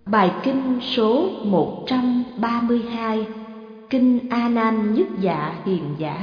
Bài kinh số 132, Kinh A Nan Nhất Dạ Hiền Giả.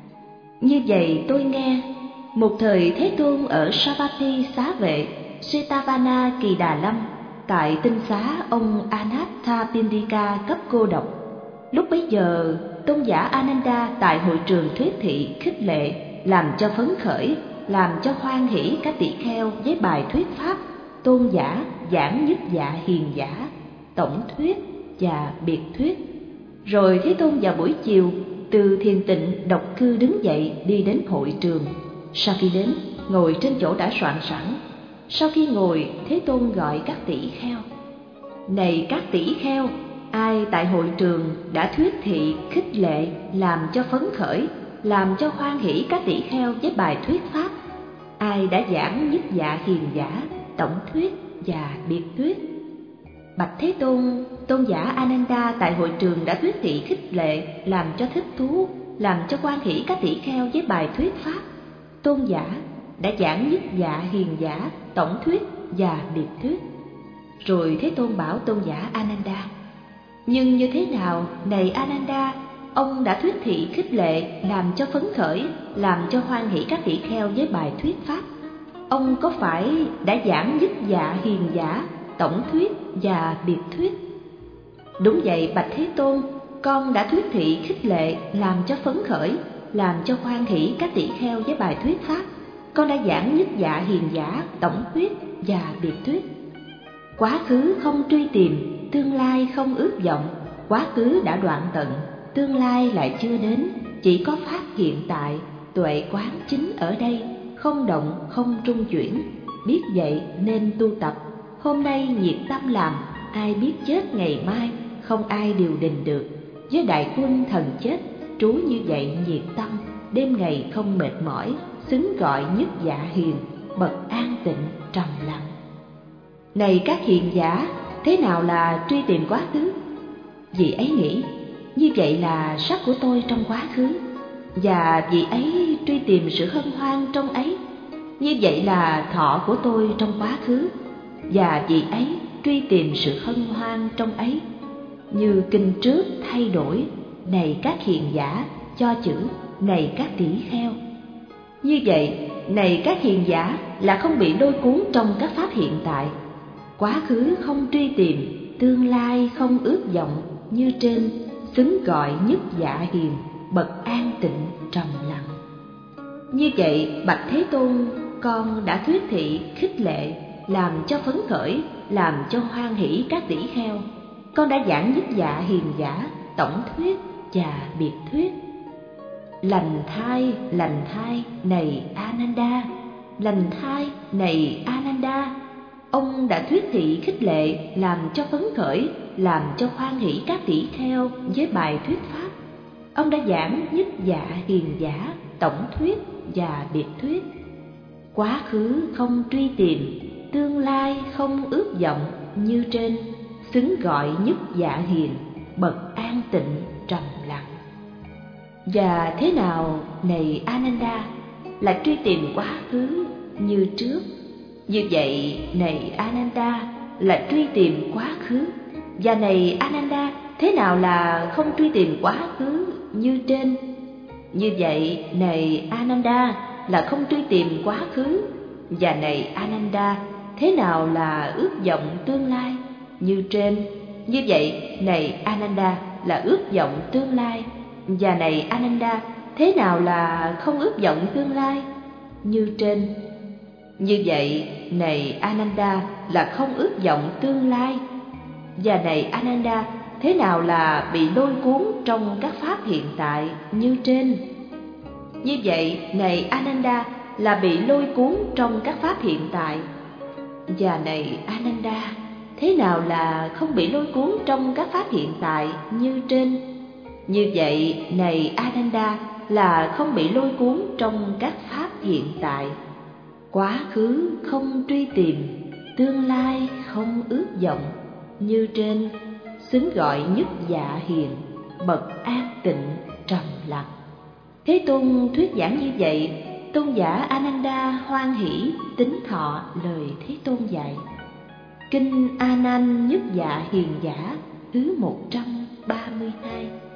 Như vậy tôi nghe, một thời Thế Tôn ở Savatthi Xá Vệ, Jetavana Kỳ Đà Lâm, tại tinh xá ông Anathapindika cấp cô độc. Lúc bấy giờ, tôn giả Ananda tại hội trường thuyết thị khích lệ, làm cho phấn khởi, làm cho hoan hỷ các tỷ kheo với bài thuyết pháp tôn giả giảng nhất dạ hiền giả, tổng thuyết và biệt thuyết. Rồi Thế Tôn vào buổi chiều từ thiền tịnh độc cư đứng dậy đi đến hội trường. Sau khi đến, ngồi trên chỗ đã soạn sẵn. Sau khi ngồi, Thế Tôn gọi các tỷ kheo: Này các tỷ kheo, ai tại hội trường đã thuyết thị khích lệ, làm cho phấn khởi, làm cho hoan hỷ các tỷ kheo với bài thuyết pháp? Ai đã giảng nhất dạ hiền giả, tổng thuyết và biệt thuyết? Bạch Thế Tôn, tôn giả Ananda tại hội trường đã thuyết thị khích lệ, làm cho thích thú, làm cho hoan hỷ các tỷ kheo với bài thuyết pháp. Tôn giả đã giảng nhất dạ hiền giả, tổng thuyết và biệt thuyết. Rồi Thế Tôn bảo tôn giả Ananda: Nhưng như thế nào, này Ananda, ông đã thuyết thị khích lệ, làm cho phấn khởi, làm cho hoan hỷ các tỷ kheo với bài thuyết pháp? Ông có phải đã giảng nhất dạ hiền giả, tổng thuyết và biệt thuyết? Đúng vậy, bạch Thế Tôn, con đã thuyết thị khích lệ, làm cho phấn khởi, làm cho hoan hỷ các tỷ kheo với bài thuyết pháp. Con đã giảng nhất dạ hiền giả, tổng thuyết và biệt thuyết. Quá khứ không truy tìm, tương lai không ước vọng. Quá khứ đã đoạn tận, tương lai lại chưa đến. Chỉ có pháp hiện tại, tuệ quán chính ở đây, không động không trung chuyển. Biết vậy nên tu tập. Hôm nay nhiệt tâm làm, ai biết chết ngày mai, không ai điều đình được. Với đại quân thần chết, trú như vậy nhiệt tâm, đêm ngày không mệt mỏi, xứng gọi nhất dạ hiền, bậc an tịnh trầm lặng. Này các hiền giả, thế nào là truy tìm quá khứ? Vị ấy nghĩ, như vậy là sắc của tôi trong quá khứ, và vị ấy truy tìm sự hân hoan trong ấy. Như vậy là thọ của tôi trong quá khứ, và vị ấy truy tìm sự hân hoan trong ấy. Như kinh trước thay đổi, này các hiền giả, cho chữ này các tỷ kheo. Như vậy, này các hiền giả, là không bị lôi cuốn trong các pháp hiện tại. Quá khứ không truy tìm, tương lai không ước vọng, như trên, xứng gọi nhất dạ hiền, bậc an tịnh trầm lặng. Như vậy, bạch Thế Tôn, con đã thuyết thị khích lệ, làm cho phấn khởi, làm cho hoan hỷ các tỷ kheo. Con đã giảng nhất dạ hiền giả, tổng thuyết và biệt thuyết. Lành thai, này Ananda, lành thai, này Ananda, ông đã thuyết thị khích lệ, làm cho phấn khởi, làm cho hoan hỷ các tỷ kheo với bài thuyết pháp. Ông đã giảng nhất dạ hiền giả, tổng thuyết và biệt thuyết. Quá khứ không truy tìm, tương lai không ước vọng, như trên, xứng gọi nhất dạ hiền, bậc an tịnh trầm lặng. Và thế nào, này Ananda, là truy tìm quá khứ như trước? Như vậy, này Ananda, là truy tìm quá khứ. Và này Ananda, thế nào là không truy tìm quá khứ như trên? Như vậy, này Ananda, là không truy tìm quá khứ. Và này Ananda, thế nào là ước vọng tương lai như trên? Như vậy, này Ananda, là ước vọng tương lai. Và này Ananda, thế nào là không ước vọng tương lai như trên? Như vậy, này Ananda, là không ước vọng tương lai. Và này Ananda, thế nào là bị lôi cuốn trong các pháp hiện tại như trên? Như vậy, này Ananda, là bị lôi cuốn trong các pháp hiện tại. Và này Ananda, thế nào là không bị lôi cuốn trong các pháp hiện tại như trên? Như vậy, này Ananda, là không bị lôi cuốn trong các pháp hiện tại. Quá khứ không truy tìm, tương lai không ước vọng, như trên, xứng gọi nhất dạ hiền, bậc an tịnh trầm lặng. Thế Tôn thuyết giảng như vậy, tôn giả Ananda hoan hỷ tín thọ lời Thế Tôn dạy. Kinh A Nan Nhất Dạ Hiền Giả thứ 132.